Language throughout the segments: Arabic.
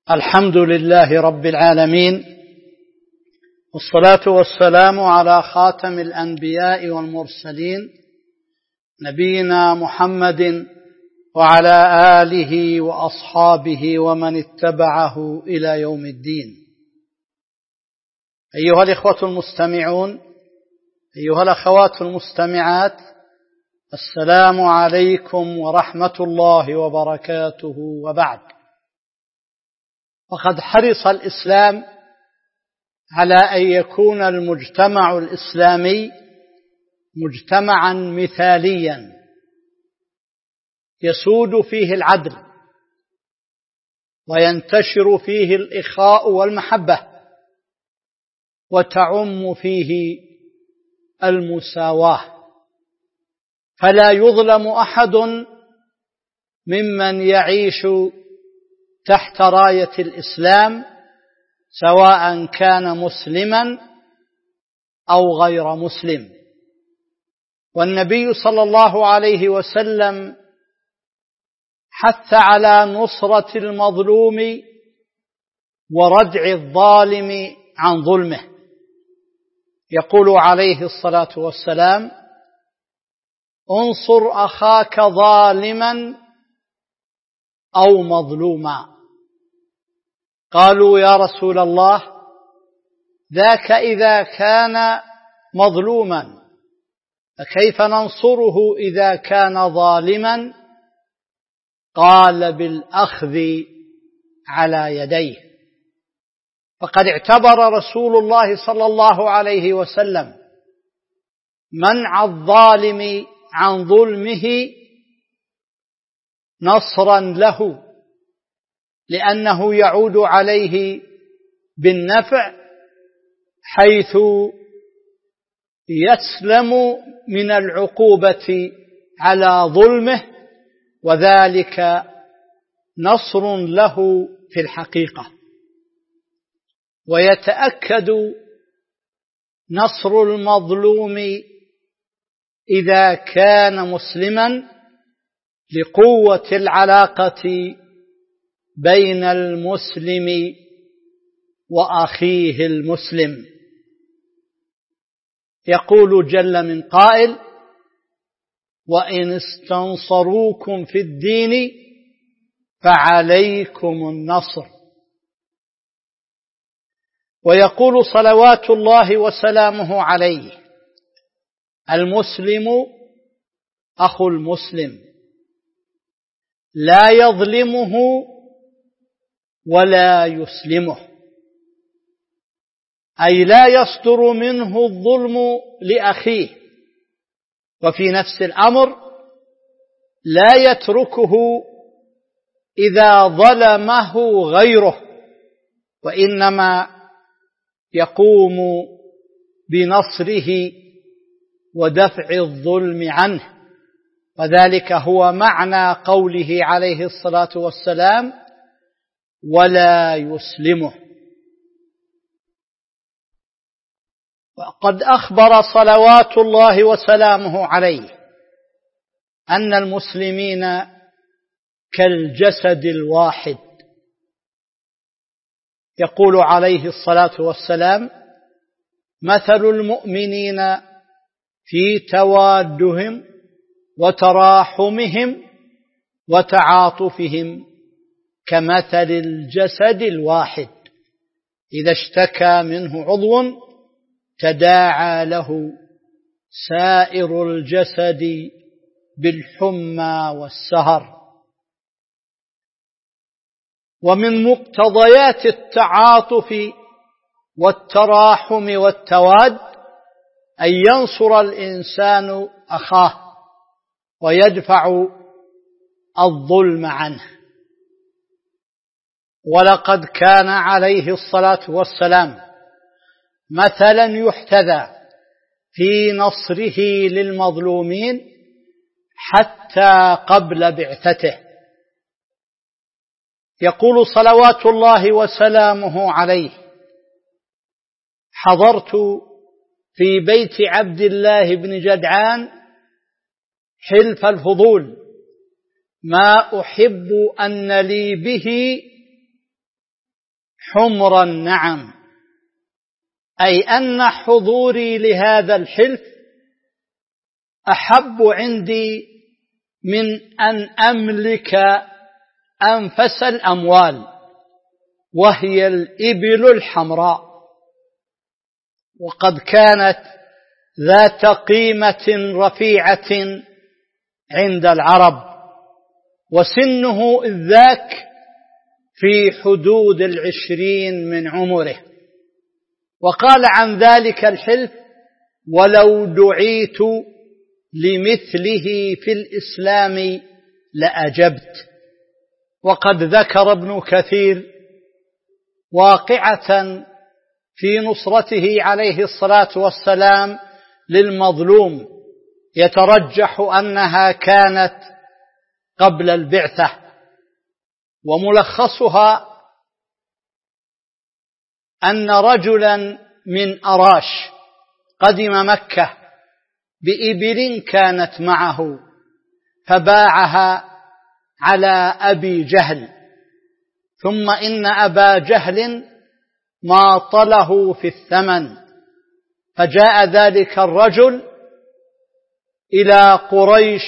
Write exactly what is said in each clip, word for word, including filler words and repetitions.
الحمد لله رب العالمين، والصلاة والسلام على خاتم الأنبياء والمرسلين نبينا محمد وعلى آله وأصحابه ومن اتبعه إلى يوم الدين. أيها الإخوة المستمعون، أيها الأخوات المستمعات، السلام عليكم ورحمة الله وبركاته. وبعد، وقد حرص الإسلام على أن يكون المجتمع الإسلامي مجتمعا مثاليا يسود فيه العدل وينتشر فيه الإخاء والمحبة وتعم فيه المساواة، فلا يظلم أحد ممن يعيش تحت راية الإسلام، سواء كان مسلما أو غير مسلم. والنبي صلى الله عليه وسلم حث على نصرة المظلوم وردع الظالم عن ظلمه، يقول عليه الصلاة والسلام: انصر أخاك ظالما أو مظلوما. قالوا: يا رسول الله، ذاك إذا كان مظلوما، فكيف ننصره إذا كان ظالما؟ قال: بالأخذ على يديه. فقد اعتبر رسول الله صلى الله عليه وسلم منع الظالم عن ظلمه نصرا له، لأنه يعود عليه بالنفع، حيث يسلم من العقوبة على ظلمه، وذلك نصر له في الحقيقة. ويتأكد نصر المظلوم إذا كان مسلما لقوة العلاقة بين المسلم وأخيه المسلم. يقول جل من قائل: وإن استنصروكم في الدين فعليكم النصر. ويقول صلوات الله وسلامه عليه: المسلم أخو المسلم، لا يظلمه ولا يسلمه، أي لا يصدر منه الظلم لأخيه، وفي نفس الأمر لا يتركه إذا ظلمه غيره، وإنما يقوم بنصره ودفع الظلم عنه. وذلك هو معنى قوله عليه الصلاة والسلام: ولا يسلمه. وقد أخبر صلوات الله وسلامه عليه أن المسلمين كالجسد الواحد. يقول عليه الصلاة والسلام: مثل المؤمنين في توادهم وتراحمهم وتعاطفهم كمثل الجسد الواحد، إذا اشتكى منه عضو تداعى له سائر الجسد بالحمى والسهر. ومن مقتضيات التعاطف والتراحم والتواد أن ينصر الإنسان أخاه ويدفع الظلم عنه. ولقد كان عليه الصلاة والسلام مثلا يحتذى في نصره للمظلومين حتى قبل بعثته. يقول صلوات الله وسلامه عليه: حضرت في بيت عبد الله بن جدعان حلف الفضول ما أحب أن لي به حمر النعم، أي أن حضوري لهذا الحلف أحب عندي من أن أملك أنفس الأموال، وهي الإبل الحمراء، وقد كانت ذات قيمة رفيعة عند العرب، وسنه إذ ذاك في حدود العشرين من عمره. وقال عن ذلك الحلف: ولو دعيت لمثله في الإسلام لأجبت. وقد ذكر ابن كثير واقعة في نصرته عليه الصلاة والسلام للمظلوم يترجح أنها كانت قبل البعثة، وملخصها أن رجلا من أراش قدم مكة بإبل كانت معه، فباعها على أبي جهل، ثم إن أبا جهل ماطله في الثمن، فجاء ذلك الرجل إلى قريش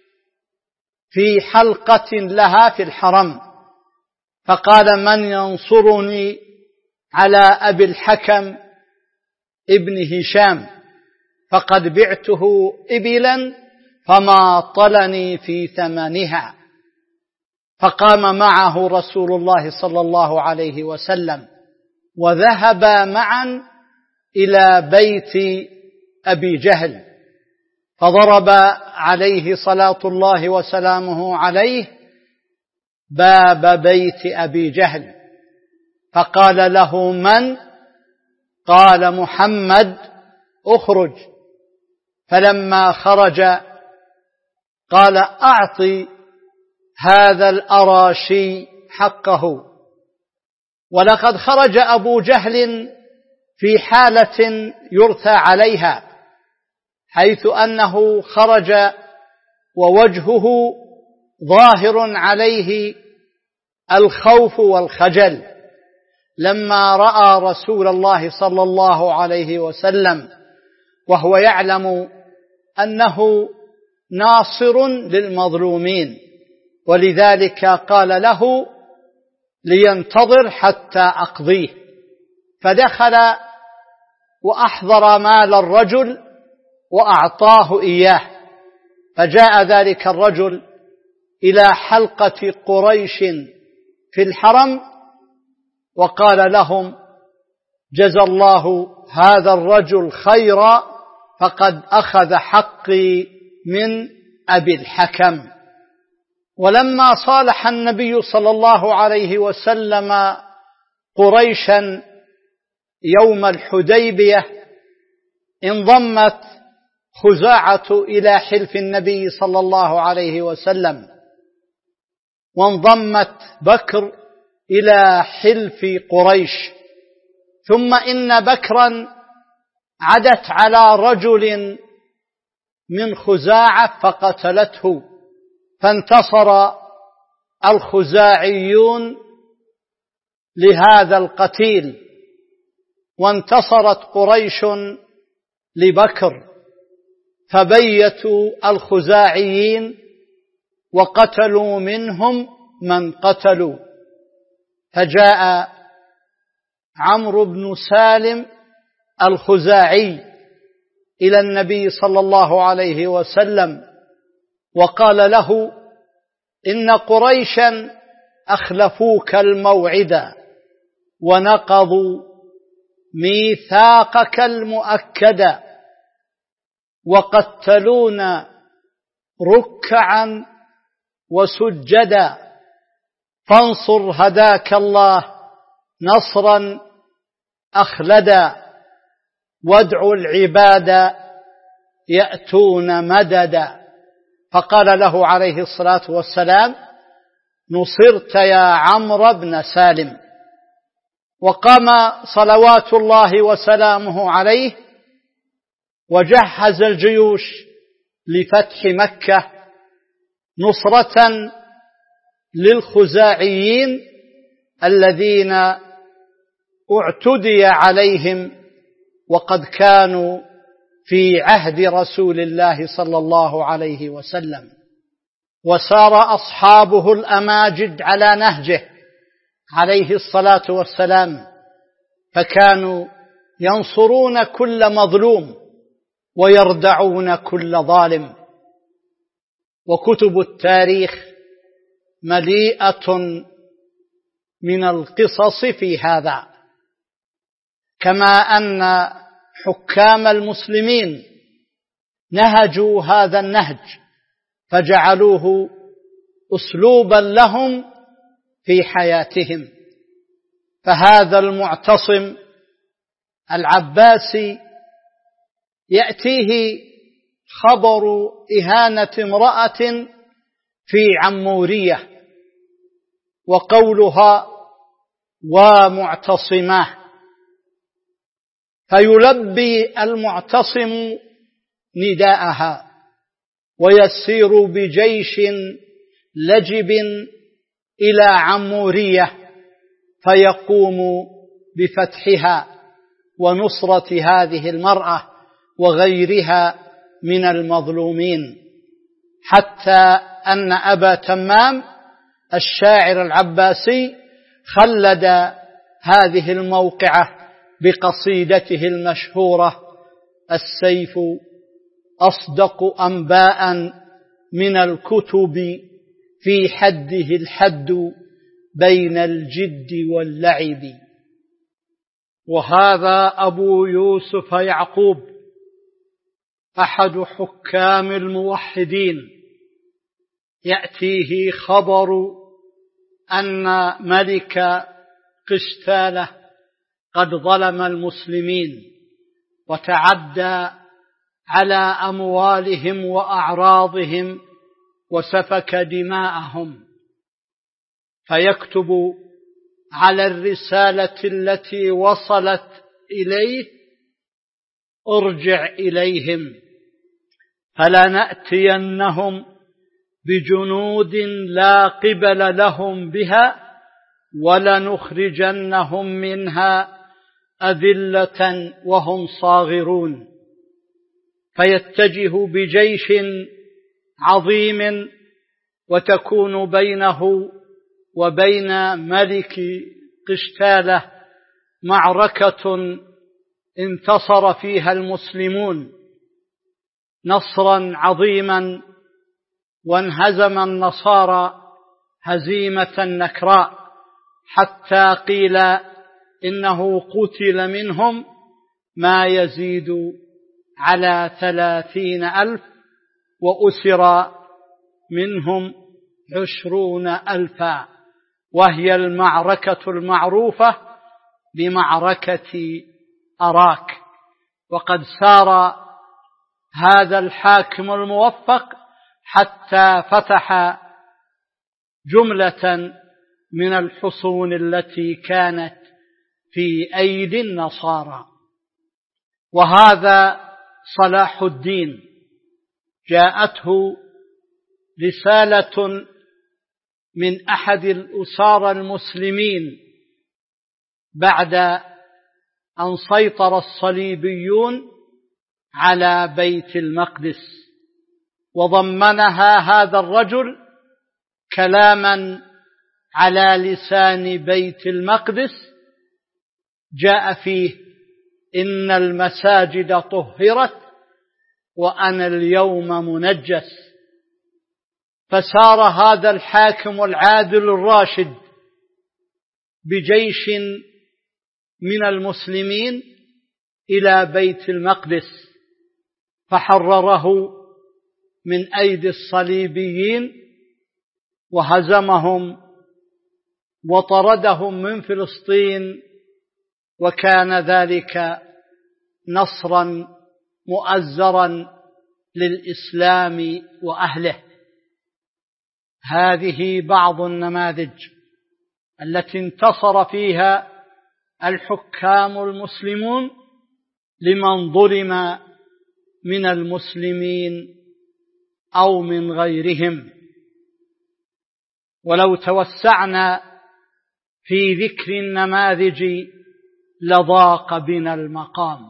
في حلقة لها في الحرم، فقال: من ينصرني على أبي الحكم ابن هشام، فقد بعته إبلا فماطلني في ثمنها. فقام معه رسول الله صلى الله عليه وسلم، وذهبا معا إلى بيت أبي جهل، فضرب عليه صلاة الله وسلامه عليه باب بيت أبي جهل، فقال له: من؟ قال: محمد، اخرج. فلما خرج قال: أعطي هذا الأراشي حقه. ولقد خرج أبو جهل في حالة يرثى عليها، حيث أنه خرج ووجهه ظاهر عليه الخوف والخجل لما رأى رسول الله صلى الله عليه وسلم، وهو يعلم أنه ناصر للمظلومين، ولذلك قال له لينتظر حتى أقضيه. فدخل وأحضر مال الرجل وأعطاه إياه، فجاء ذلك الرجل إلى حلقة قريش في الحرم وقال لهم: جزى الله هذا الرجل خيرا، فقد أخذ حقي من أبي الحكم. ولما صالح النبي صلى الله عليه وسلم قريشا يوم الحديبية، انضمت خزاعة إلى حلف النبي صلى الله عليه وسلم، وانضمت بكر إلى حلف قريش. ثم إن بكرا عدت على رجل من خزاعة فقتلته، فانتصر الخزاعيون لهذا القتيل، وانتصرت قريش لبكر، فبيتوا الخزاعيين وقتلوا منهم من قتلوا. فجاء عمرو بن سالم الخزاعي إلى النبي صلى الله عليه وسلم وقال له: إن قريشا أخلفوك الموعد ونقضوا ميثاقك المؤكد، وقتلونا ركعا وسجدا، فانصر هداك الله نصرا أخلدا، وادعوا العباد يأتون مددا. فقال له عليه الصلاة والسلام: نصرت يا عمرو بن سالم. وقام صلوات الله وسلامه عليه وجهز الجيوش لفتح مكة نصرة للخزاعيين الذين اعتدي عليهم وقد كانوا في عهد رسول الله صلى الله عليه وسلم، وسار أصحابه الأماجد على نهجه عليه الصلاة والسلام، فكانوا ينصرون كل مظلوم ويردعون كل ظالم. وكتب التاريخ مليئة من القصص في هذا، كما أن حكام المسلمين نهجوا هذا النهج فجعلوه أسلوبا لهم في حياتهم. فهذا المعتصم العباسي يأتيه خبر إهانة امرأة في عمورية وقولها ومعتصماه، فيلبي المعتصم نداءها ويسير بجيش لجب إلى عمورية فيقوم بفتحها ونصرة هذه المرأة وغيرها من المظلومين، حتى أن أبا تمام الشاعر العباسي خلد هذه الموقعة بقصيدته المشهورة: السيف أصدق أنباء من الكتب في حده الحد بين الجد واللعب. وهذا أبو يوسف يعقوب أحد حكام الموحدين يأتيه خبر أن ملك قشتالة قد ظلم المسلمين وتعدى على أموالهم وأعراضهم وسفك دماءهم، فيكتب على الرسالة التي وصلت إليه: ارجع إليهم فلنأتينهم بجنود لا قبل لهم بها ولنخرجنهم منها أذلة وهم صاغرون. فيتجه بجيش عظيم وتكون بينه وبين ملك قشتالة معركة انتصر فيها المسلمون نصرا عظيما، وانهزم النصارى هزيمة نكراء، حتى قيل إنه قتل منهم ما يزيد على ثلاثين ألف، وأسر منهم عشرون ألفا، وهي المعركة المعروفة بمعركة أراك. وقد سار هذا الحاكم الموفق حتى فتح جملة من الحصون التي كانت في أيدي النصارى. وهذا صلاح الدين جاءته رسالة من أحد الأسارى المسلمين بعد أن سيطر الصليبيون على بيت المقدس، وضمنها هذا الرجل كلاما على لسان بيت المقدس جاء فيه: إن المساجد طهرت وأنا اليوم منجس. فسار هذا الحاكم العادل الراشد بجيش من المسلمين إلى بيت المقدس، فحرره من أيدي الصليبيين وهزمهم وطردهم من فلسطين، وكان ذلك نصرا مؤزرا للإسلام وأهله. هذه بعض النماذج التي انتصر فيها الحكام المسلمون لمن ظلم من المسلمين أو من غيرهم. ولو توسعنا في ذكر النماذج لضاق بنا المقام.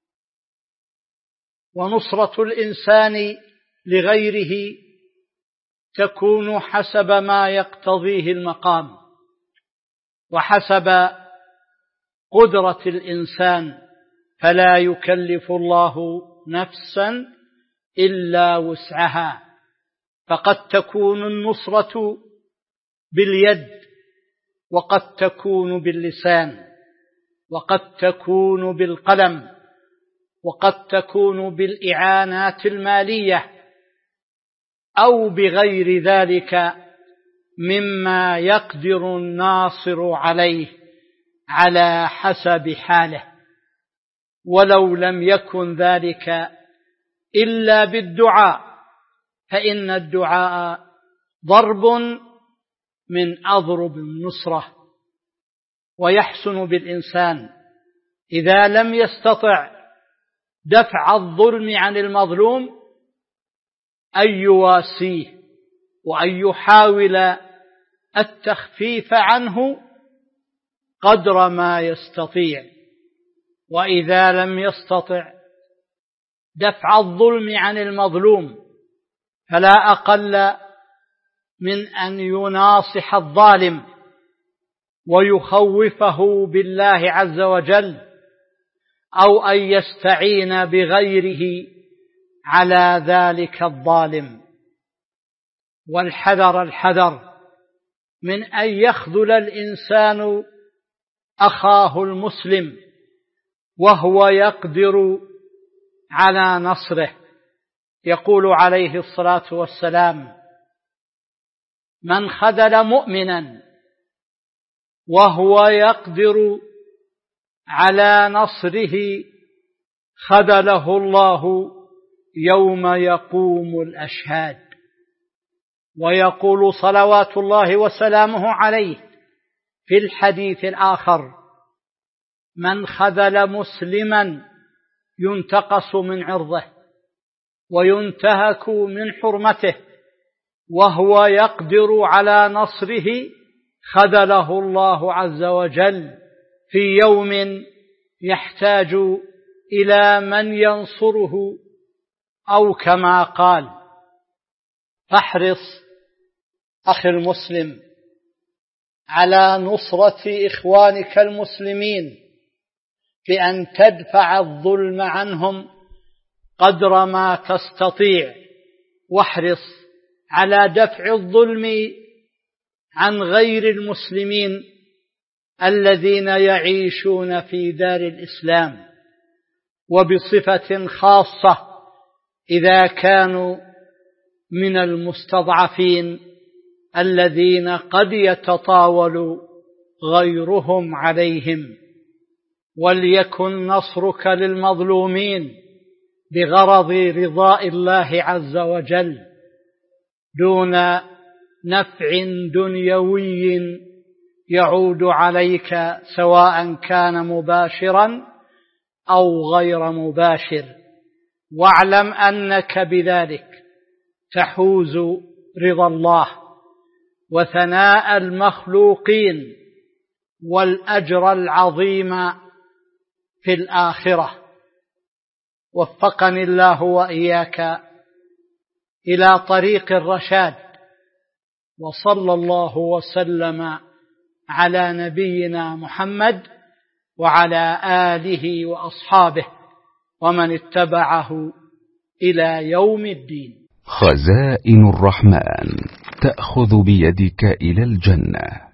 ونصرة الإنسان لغيره تكون حسب ما يقتضيه المقام وحسب قدرة الإنسان، فلا يكلف الله نفسا إلا وسعها، فقد تكون النصرة باليد، وقد تكون باللسان، وقد تكون بالقلم، وقد تكون بالإعانات المالية أو بغير ذلك مما يقدر الناصر عليه على حسب حاله. ولو لم يكن ذلك إلا بالدعاء، فإن الدعاء ضرب من أضرب النصرة، ويحسن بالإنسان إذا لم يستطع دفع الظلم عن المظلوم أن يواسيه وأن يحاول التخفيف عنه قدر ما يستطيع. وإذا لم يستطع دفع الظلم عن المظلوم فلا أقل من أن يناصح الظالم ويخوفه بالله عز وجل، أو أن يستعين بغيره على ذلك الظالم. والحذر الحذر من أن يخذل الإنسان أخاه المسلم وهو يقدر على نصره. يقول عليه الصلاة والسلام: من خذل مؤمنا وهو يقدر على نصره خذله الله يوم يقوم الأشهاد. ويقول صلوات الله وسلامه عليه في الحديث الآخر: من خذل مسلما ينتقص من عرضه وينتهك من حرمته وهو يقدر على نصره خذله الله عز وجل في يوم يحتاج إلى من ينصره، أو كما قال. فاحرص أخي المسلم على نصرة إخوانك المسلمين بأن تدفع الظلم عنهم قدر ما تستطيع، واحرص على دفع الظلم عن غير المسلمين الذين يعيشون في دار الإسلام، وبصفة خاصة إذا كانوا من المستضعفين الذين قد يتطاول غيرهم عليهم. وليكن نصرك للمظلومين بغرض رضاء الله عز وجل دون نفع دنيوي يعود عليك، سواء كان مباشرا أو غير مباشر. واعلم أنك بذلك تحوز رضا الله وثناء المخلوقين والأجر العظيم في الآخرة. وفقني الله وإياك إلى طريق الرشاد، وصلى الله وسلم على نبينا محمد وعلى آله وأصحابه ومن اتبعه إلى يوم الدين. خزائن الرحمن تأخذ بيدك إلى الجنة.